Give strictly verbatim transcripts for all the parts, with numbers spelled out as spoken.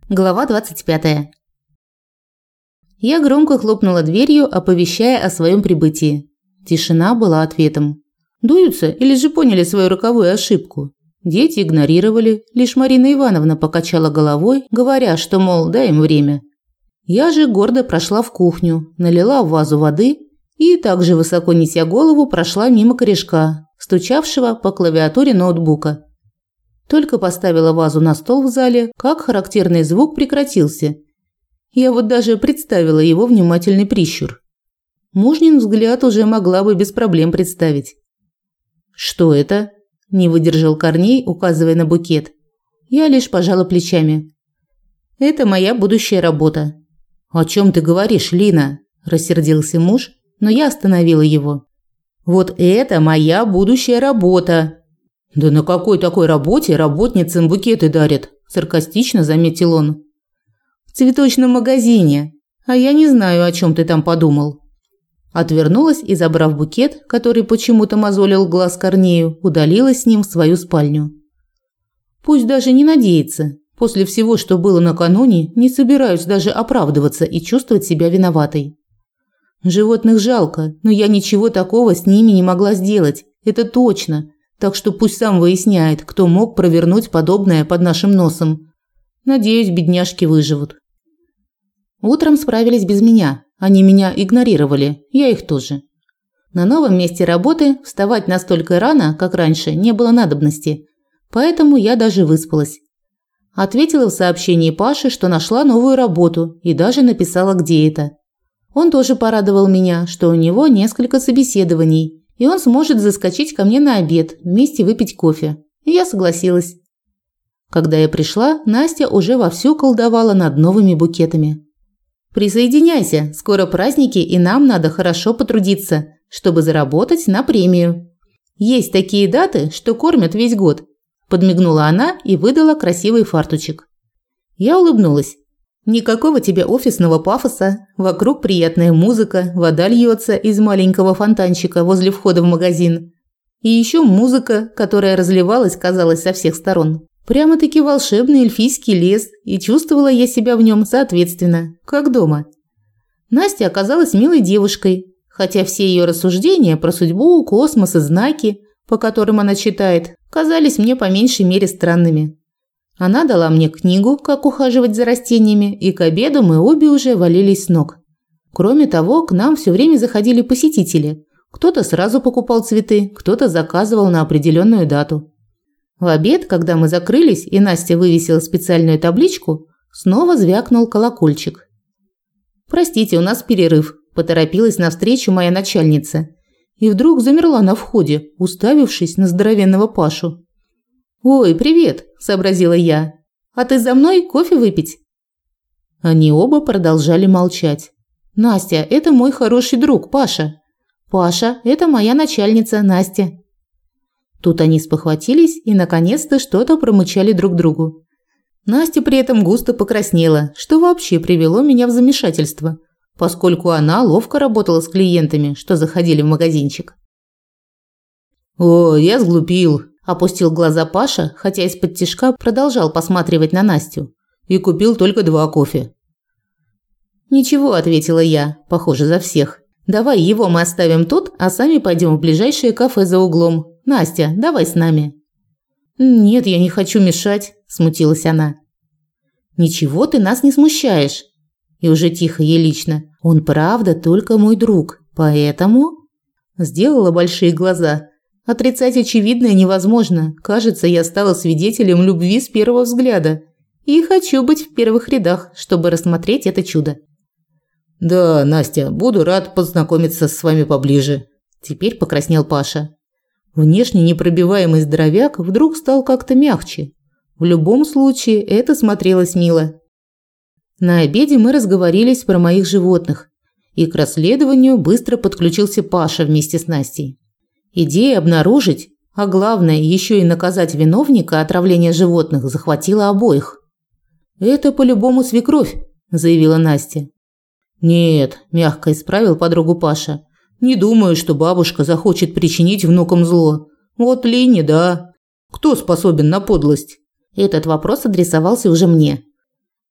Глава двадцать пятая. Я громко хлопнула дверью, оповещая о своем прибытии. Тишина была ответом. Дуются или же поняли свою роковую ошибку? Дети игнорировали, лишь Марина Ивановна покачала головой, говоря, что, мол, дай им время. Я же гордо прошла в кухню, налила в вазу воды и, также высоко неся голову, прошла мимо корешка, стучавшего по клавиатуре ноутбука. Только поставила вазу на стол в зале, как характерный звук прекратился. Я вот даже представила его внимательный прищур. Мужнин взгляд уже могла бы без проблем представить. «Что это?» – не выдержал Корней, указывая на букет. Я лишь пожала плечами. «Это моя будущая работа». «О чем ты говоришь, Лина?» – рассердился муж, но я остановила его. «Вот это моя будущая работа!» «Да на какой такой работе работницам букеты дарят?» – саркастично заметил он. «В цветочном магазине. А я не знаю, о чем ты там подумал». Отвернулась и, забрав букет, который почему-то мозолил глаз Корнею, удалилась с ним в свою спальню. Пусть даже не надеется. После всего, что было накануне, не собираюсь даже оправдываться и чувствовать себя виноватой. Животных жалко, но я ничего такого с ними не могла сделать. Это точно. Так что пусть сам выясняет, кто мог провернуть подобное под нашим носом. Надеюсь, бедняжки выживут. Утром справились без меня. Они меня игнорировали, я их тоже. На новом месте работы вставать настолько рано, как раньше, не было надобности. Поэтому я даже выспалась. Ответила в сообщении Паше, что нашла новую работу и даже написала, где это. Он тоже порадовал меня, что у него несколько собеседований. И он сможет заскочить ко мне на обед, вместе выпить кофе. И я согласилась. Когда я пришла, Настя уже вовсю колдовала над новыми букетами. «Присоединяйся, скоро праздники, и нам надо хорошо потрудиться, чтобы заработать на премию. Есть такие даты, что кормят весь год», – подмигнула она и выдала красивый фартучек. Я улыбнулась. Никакого тебе офисного пафоса, вокруг приятная музыка, вода льется из маленького фонтанчика возле входа в магазин. И еще музыка, которая разливалась, казалось, со всех сторон. Прямо-таки волшебный эльфийский лес, и чувствовала я себя в нем соответственно, как дома. Настя оказалась милой девушкой, хотя все ее рассуждения про судьбу, космос и знаки, по которым она читает, казались мне по меньшей мере странными. Она дала мне книгу «Как ухаживать за растениями», и к обеду мы обе уже валились с ног. Кроме того, к нам все время заходили посетители. Кто-то сразу покупал цветы, кто-то заказывал на определенную дату. В обед, когда мы закрылись и Настя вывесила специальную табличку, снова звякнул колокольчик. «Простите, у нас перерыв», – поторопилась навстречу моя начальница. И вдруг замерла на входе, уставившись на здоровенного Пашу. «Ой, привет», – сообразила я. «А ты за мной кофе выпить?» Они оба продолжали молчать. «Настя, это мой хороший друг, Паша. Паша, это моя начальница, Настя». Тут они спохватились и, наконец-то, что-то промычали друг другу. Настя при этом густо покраснела, что вообще привело меня в замешательство, поскольку она ловко работала с клиентами, что заходили в магазинчик. «О, я сглупил», – опустил глаза Паша, хотя из-под тишка продолжал посматривать на Настю. «И купил только два кофе». «Ничего», – ответила я, похоже, за всех. «Давай его мы оставим тут, а сами пойдем в ближайшее кафе за углом. Настя, давай с нами». «Нет, я не хочу мешать», – смутилась она. «Ничего ты нас не смущаешь». И уже тихо ей лично. «Он правда только мой друг, поэтому...» Сделала большие глаза. Отрицать очевидное невозможно. Кажется, я стала свидетелем любви с первого взгляда. И хочу быть в первых рядах, чтобы рассмотреть это чудо. «Да, Настя, буду рад познакомиться с вами поближе». Теперь покраснел Паша. Внешне непробиваемый здоровяк вдруг стал как-то мягче. В любом случае, это смотрелось мило. На обеде мы разговорились про моих животных. И к расследованию быстро подключился Паша вместе с Настей. Идея обнаружить, а главное, еще и наказать виновника отравления животных захватила обоих. «Это по-любому свекровь», – заявила Настя. «Нет», – мягко исправил подругу Паша. «Не думаю, что бабушка захочет причинить внукам зло. Вот Лине, да. Кто способен на подлость?» Этот вопрос адресовался уже мне.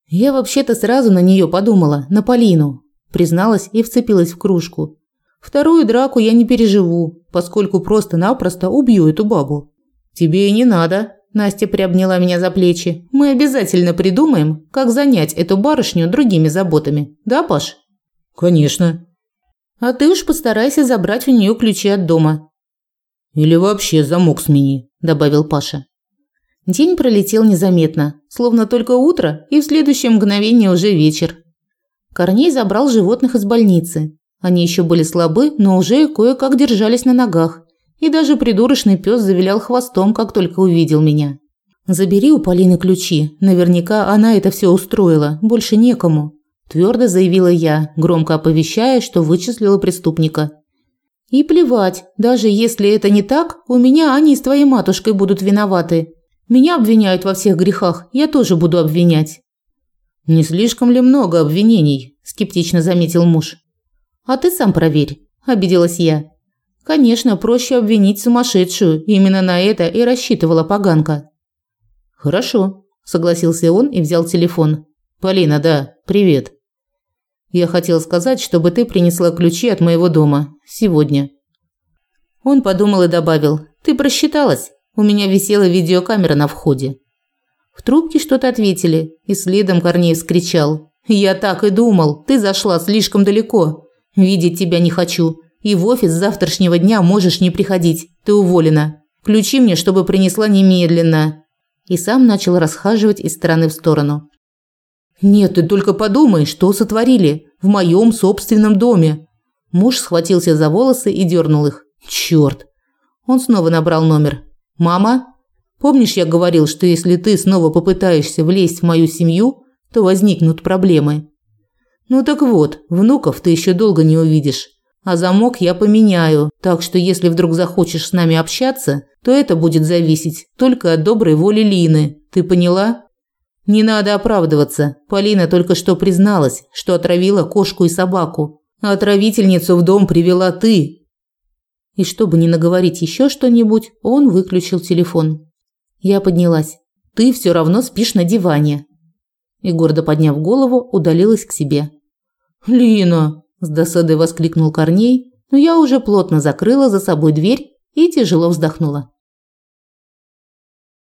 Я вообще-то сразу на нее подумала, на Полину, призналась и вцепилась в кружку. Вторую драку я не переживу, поскольку просто-напросто убью эту бабу. Тебе и не надо. Настя приобняла меня за плечи. Мы обязательно придумаем, как занять эту барышню другими заботами. Да, Паш? Конечно. А ты уж постарайся забрать у нее ключи от дома. Или вообще замок смени, добавил Паша. День пролетел незаметно, словно только утро, и в следующее мгновение уже вечер. Корней забрал животных из больницы. Они еще были слабы, но уже кое-как держались на ногах. И даже придурочный пес завилял хвостом, как только увидел меня. «Забери у Полины ключи. Наверняка она это все устроила. Больше некому», – твердо заявила я, громко оповещая, что вычислила преступника. «И плевать, даже если это не так, у меня они с твоей матушкой будут виноваты. Меня обвиняют во всех грехах, я тоже буду обвинять». «Не слишком ли много обвинений?» – скептично заметил муж. «А ты сам проверь», – обиделась я. Конечно, проще обвинить сумасшедшую, именно на это и рассчитывала поганка. Хорошо, согласился он и взял телефон. Полина, да, привет. Я хотел сказать, чтобы ты принесла ключи от моего дома сегодня. Он подумал и добавил: ты просчиталась. У меня висела видеокамера на входе. В трубке что-то ответили, и следом Корней вскричал: я так и думал, ты зашла слишком далеко. Видеть тебя не хочу. И в офис с завтрашнего дня можешь не приходить. Ты уволена. Ключи мне, чтобы принесла немедленно. И сам начал расхаживать из стороны в сторону. Нет, ты только подумай, что сотворили в моем собственном доме. Муж схватился за волосы и дернул их. Черт. Он снова набрал номер. Мама, помнишь, я говорил, что если ты снова попытаешься влезть в мою семью, то возникнут проблемы. Ну так вот, внуков ты еще долго не увидишь. А замок я поменяю, так что если вдруг захочешь с нами общаться, то это будет зависеть только от доброй воли Лины. Ты поняла? Не надо оправдываться. Полина только что призналась, что отравила кошку и собаку. А отравительницу в дом привела ты. И чтобы не наговорить еще что-нибудь, он выключил телефон. Я поднялась. Ты все равно спишь на диване. И гордо подняв голову, удалилась к себе. Лина, с досадой воскликнул Корней, но я уже плотно закрыла за собой дверь и тяжело вздохнула.